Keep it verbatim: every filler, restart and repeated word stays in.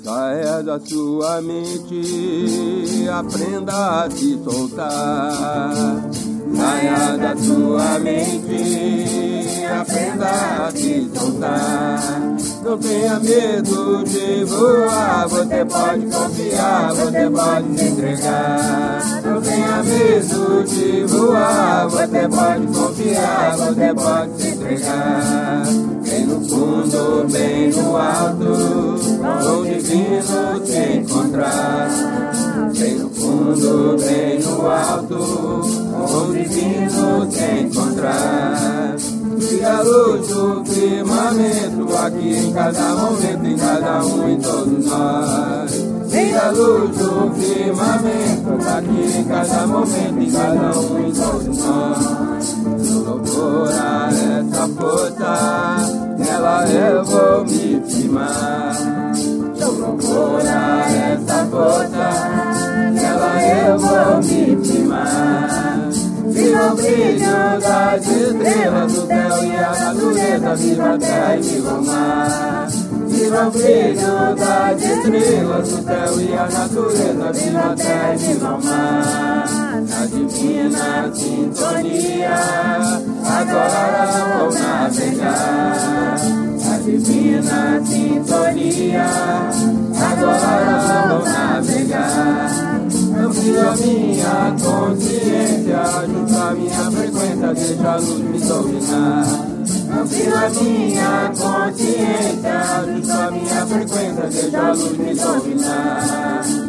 Saia da sua mente, aprenda a se soltar. Saia da sua mente, aprenda a se soltar. Não tenha medo de voar, você pode confiar, você pode se entregar. Não tenha medo de voar, você pode confiar, você pode se entregar. Bem no fundo, bem no alto, com o divino te encontrar. Bem no fundo, bem no alto, com o divino te encontrar. E a luz do firmamento, aqui em cada momento, em cada um, em todos nós. E a luz do firmamento, aqui em cada momento, em cada um, em todos nós. No louvor a essa força, nela eu vou me firmar. No louvor a essa força, nela eu vou me firmar. Viva o brilho das estrelas do céu e a natureza, viva a terra e viva o mar. Viva o brilho das estrelas do céu e a natureza, viva a terra e viva o mar. Na divina sintonia, agora vou navegar. Na divina sintonia, agora vou navegar. Amplia minha consciência, junto a minha frequência, deixa a luz me dominar. Amplia minha consciência, junto a minha frequência, deixa a luz me dominar.